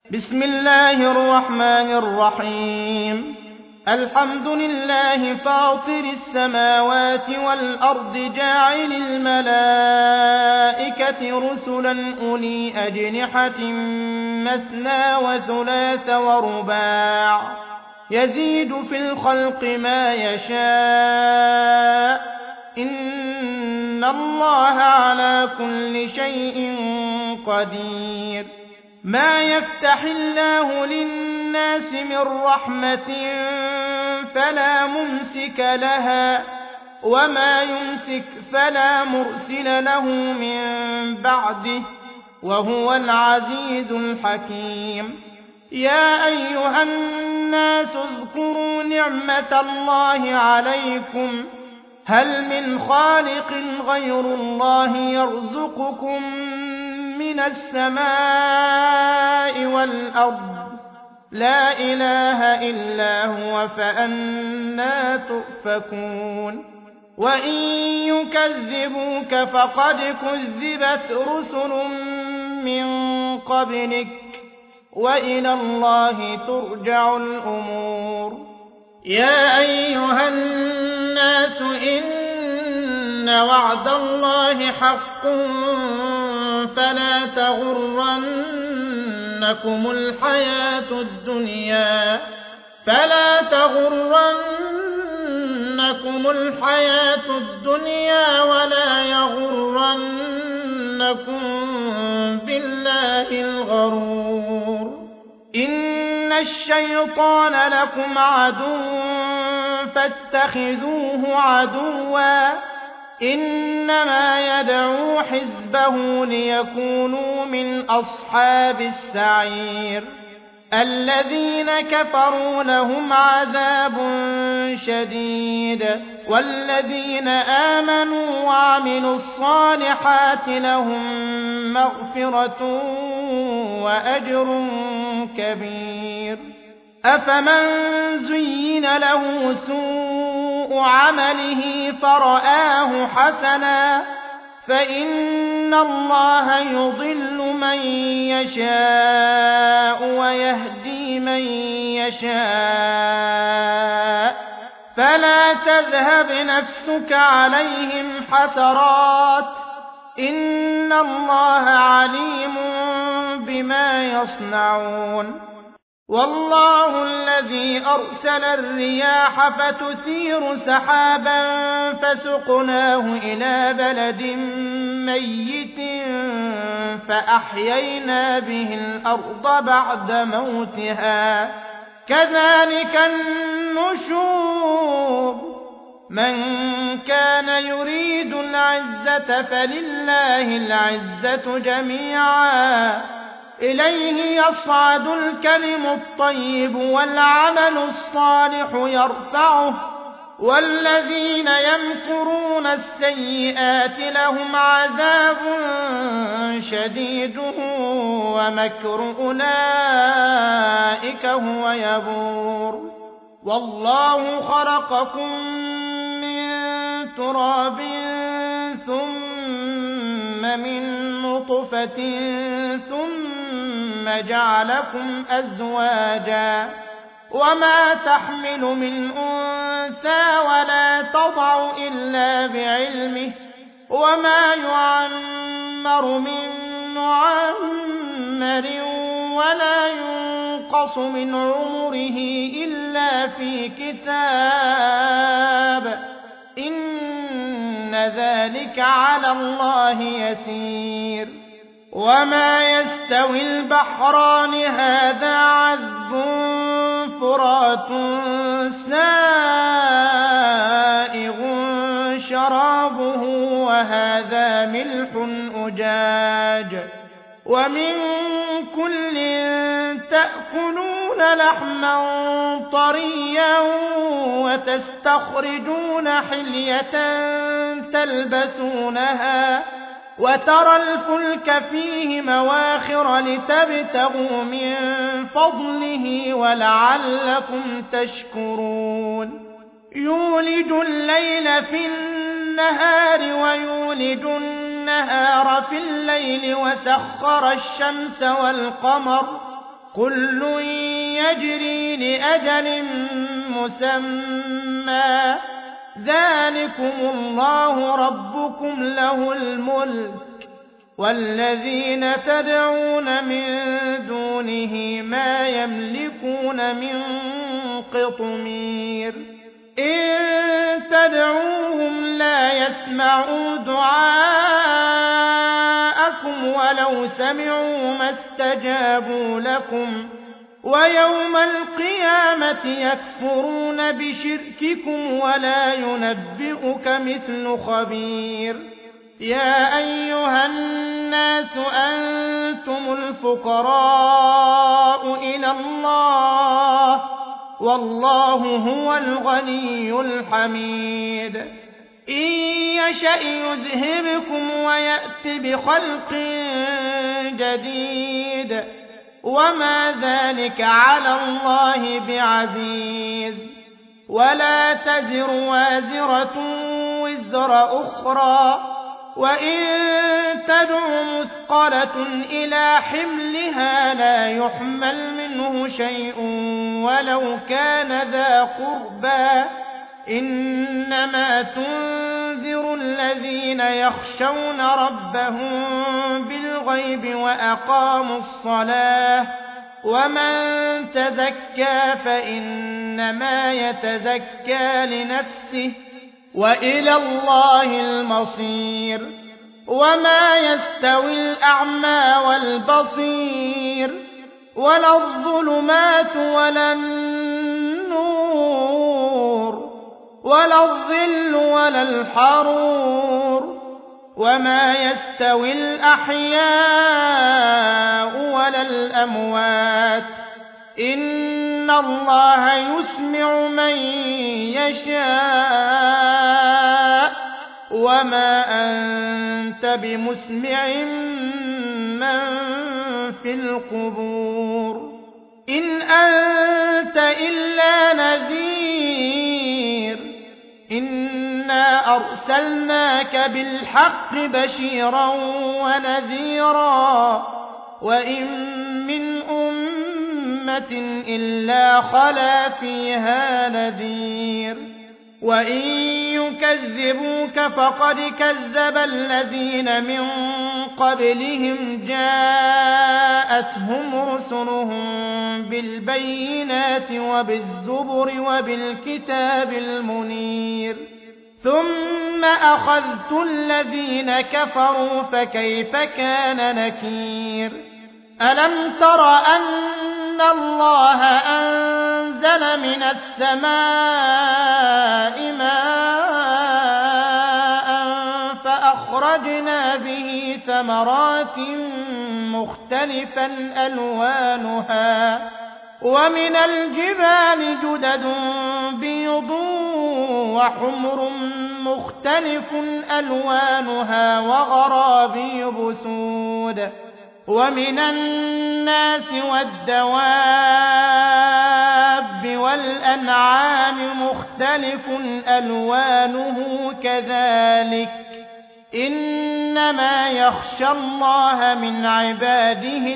بسم الله الرحمن الرحيم الحمد لله فاطر السماوات والأرض جاعل الملائكة رسلا أولي أجنحة مثنى وثلاث ورباع يزيد في الخلق ما يشاء إن الله على كل شيء قدير ما يفتح الله للناس من رحمة فلا ممسك لها وما يمسك فلا مرسل له من بعده وهو العزيز الحكيم يا أيها الناس اذكروا نعمة الله عليكم هل من خالق غير الله يرزقكم من السماء والأرض لا إله إلا هو فأنى تؤفكون وإن يكذبوك فقد كذبت رسل من قبلك وإلى الله ترجع الأمور يا أيها الناس إن وعد الله حق فلا تغرنكم الحياة الدنيا ولا يغرنكم بالله الغرور إن الشيطان لكم عدو فاتخذوه عدوا إنما يدعو حزبه ليكونوا من أصحاب السعير الذين كفروا لهم عذاب شديد والذين آمنوا وعملوا الصالحات لهم مغفرة وأجر كبير أفمن زين له سوء عمله فرآه حسنا فإن الله يضل من يشاء ويهدي من يشاء فلا تذهب نفسك عليهم حسرات إن الله عليم بما يصنعون والله الذي أرسل الرياح فتثير سحابا فسقناه إلى بلد ميت فأحيينا به الأرض بعد موتها كذلك النشور من كان يريد العزة فلله العزة جميعا إليه يصعد الكلم الطيب والعمل الصالح يرفعه والذين يمكرون السيئات لهم عذاب شديد ومكر أولئك هو يبور والله خلقكم من تراب ثم من نطفة ثم جعلكم أزواجا وما تحمل من أنثى ولا تضع إلا بعلمه وما يعمر من معمر ولا ينقص من عمره إلا في كتاب إن ذلك على الله يسير وما يستوي البحران هذا عذب فرات سائغ شرابه وهذا ملح أجاج ومن كل تأكلون لحما طريا وتستخرجون حلية تلبسونها وترى الفلك فيه مواخر لتبتغوا من فضله ولعلكم تشكرون يولج الليل في النهار ويولج النهار في الليل وسخر الشمس والقمر كل يجري لأجل مسمى ذلكم الله ربكم له الملك والذين تدعون من دونه ما يملكون من قطمير إن تدعوهم لا يسمعوا دعاءكم ولو سمعوا ما استجابوا لكم ويوم القيامة يكفرون بشرككم ولا ينبئك مثل خبير يا أيها الناس أنتم الفقراء إلى الله والله هو الغني الحميد إن يشأ يذهبكم ويأت بخلق جديد وما ذلك على الله بعزيز ولا تزر وازرة وزر أخرى وإن تدع مثقلة إلى حملها لا يحمل منه شيء ولو كان ذا قربى إنما تنذر الذين يخشون ربهم بالغيب وأقاموا الصلاة ومن تزكى فإنما يتزكى لنفسه وإلى الله المصير وما يستوي الأعمى والبصير ولا الظلمات ولا النور ولا الظل ولا الحرور وما يستوي الأحياء ولا الأموات إن الله يسمع من يشاء وما أنت بمسمع من في القبور إن أنت إلا نذير إنا أرسلناك بالحق بشيرا ونذيرا وإن من أمة إلا خلا فيها نذير وإن يكذبوك فقد كذب الذين من قبلهم جاءتهم رسلهم بالبينات وبالزبر وبالكتاب المنير ثم أخذت الذين كفروا فكيف كان نكير ألم تر أن الله أنزل من السماء ماء فأخرجنا به ثمرات مختلفا ألوانها ومن الجبال جدد بيض وحمر مختلف ألوانها وغرابيب سود ومن الناس والدواب والأنعام مختلف ألوانه كذلك إنما يخشى الله من عباده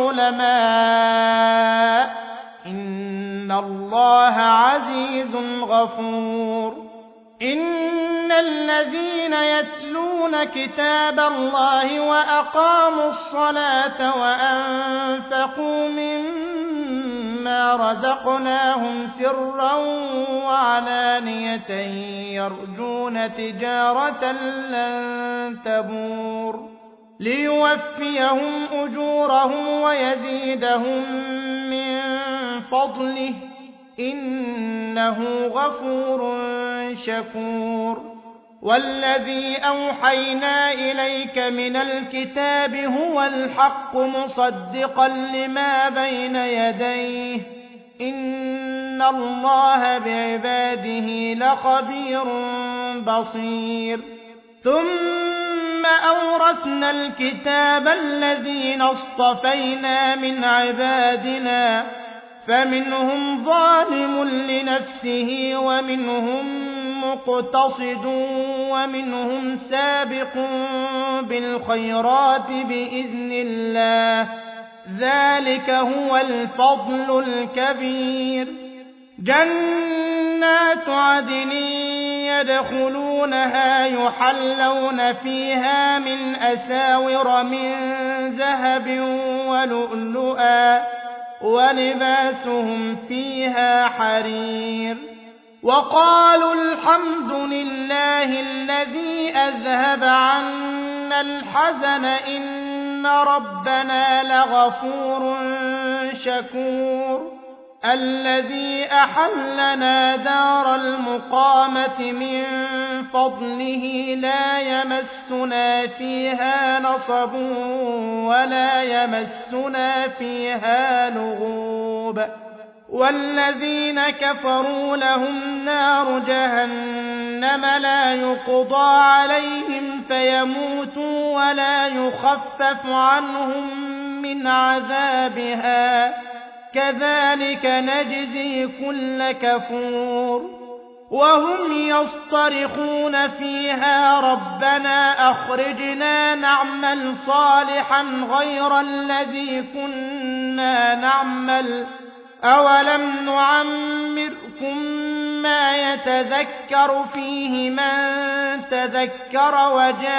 العلماء إن الله عزيز غفور إن الذين يتلون كتاب الله وأقاموا الصلاة وأنفقوا مما رزقناهم سرا وعلانية يرجون تجارة لن تبور ليوفيهم أجورهم ويزيدهم من فضله إنه غفور شكور والذي أوحينا إليك من الكتاب هو الحق مصدقا لما بين يديه إن الله بعباده لخبير بصير ثم أورثنا الكتاب الذين اصطفينا من عبادنا فمنهم ظالم لنفسه ومنهم مقتصد ومنهم سابق بالخيرات بإذن الله ذلك هو الفضل الكبير. جنات عدن يدخلونها يحلون فيها من أساور من ذهب ولؤلؤا ولباسهم فيها حرير. وقالوا الحمد لله الذي أذهب عنا الحزن إن ربنا لغفور شكور. الذي أحلنا دار المقامة من فضله لا يمسنا فيها نصب ولا يمسنا فيها لغوب. والذين كفروا لهم نار جهنم لا يقضى عليهم فيموتوا ولا يخفف عنهم من عذابها كذلك نجزي كل كفور. وهم يصطرخون فيها ربنا أخرجنا نعمل صالحا غير الذي كنا نعمل أولم نعمركم ما يتذكر فيه من تذكر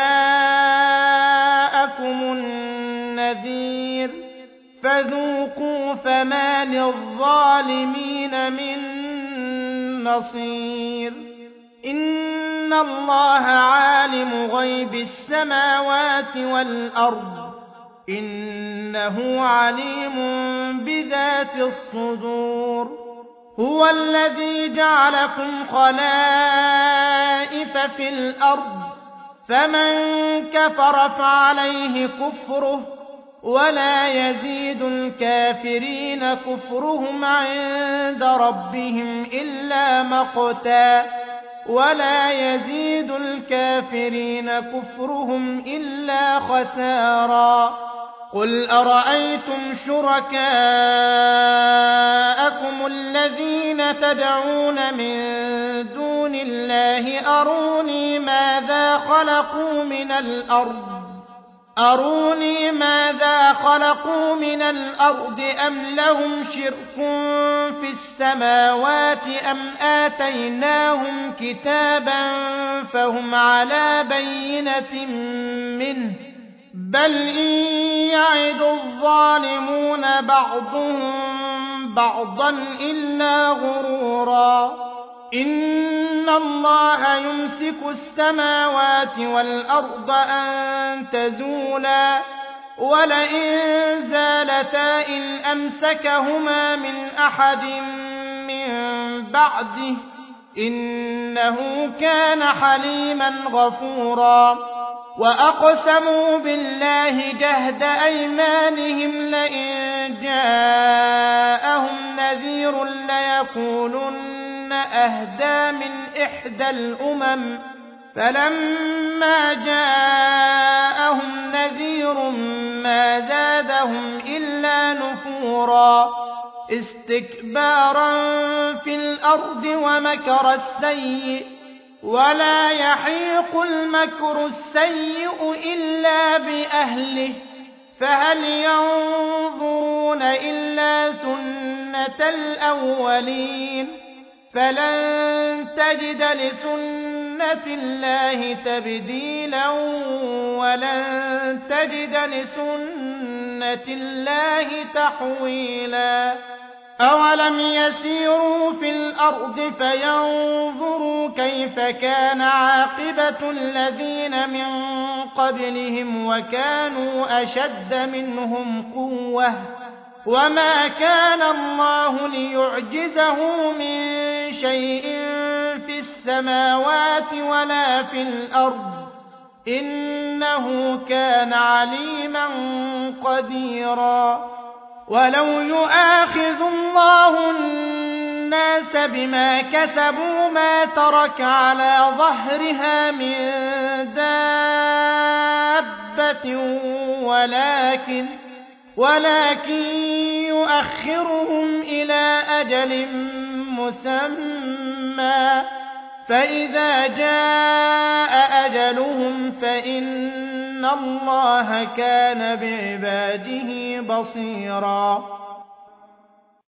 وجاءكم النذير فذوقوا فما للظالمين من نصير. إن الله عالم غيب السماوات والأرض إنه عليم بذات الصدور. هو الذي جعلكم خلائف في الأرض فمن كفر فعليه كفره ولا يزيد الكافرين كفرهم عند ربهم إلا مقتا ولا يزيد الكافرين كفرهم إلا خسارا. قل أرأيتم شركاءكم الذين تدعون من دون الله أروني ماذا خلقوا من الأرض أم لهم شرك في السماوات أم آتيناهم كتابا فهم على بينة منه بل إن يعد الظالمون بعضهم بعضا إلا غرورا. إن الله يمسك السماوات والأرض أن تزولا ولئن زالتا إن أمسكهما من أحد من بعده إنه كان حليما غفورا. وأقسموا بالله جهد أيمانهم لئن جاءهم نذير ليكونن أهدى من إحدى الأمم فلما جاءهم نذير ما زادهم إلا نفورا استكبارا في الأرض ومكر السيء ولا يحيق المكر السيء إلا بأهله فهل ينظرون إلا سنة الأولين فلن تجد لسنة الله تبديلا ولن تجد لسنة الله تحويلا. أولم يسيروا في الأرض فينظروا كيف كان عاقبة الذين من قبلهم وكانوا أشد منهم قوة وما كان الله ليعجزه من شيء في السماوات ولا في الأرض إنه كان عليما قديرا. ولو يؤاخذ الله الناس بما كسبوا ما ترك على ظهرها من دابة ولكن يؤخرهم إلى أجل مسمى فإذا جاء أجلهم فإن إن الله كان بعباده بصيرا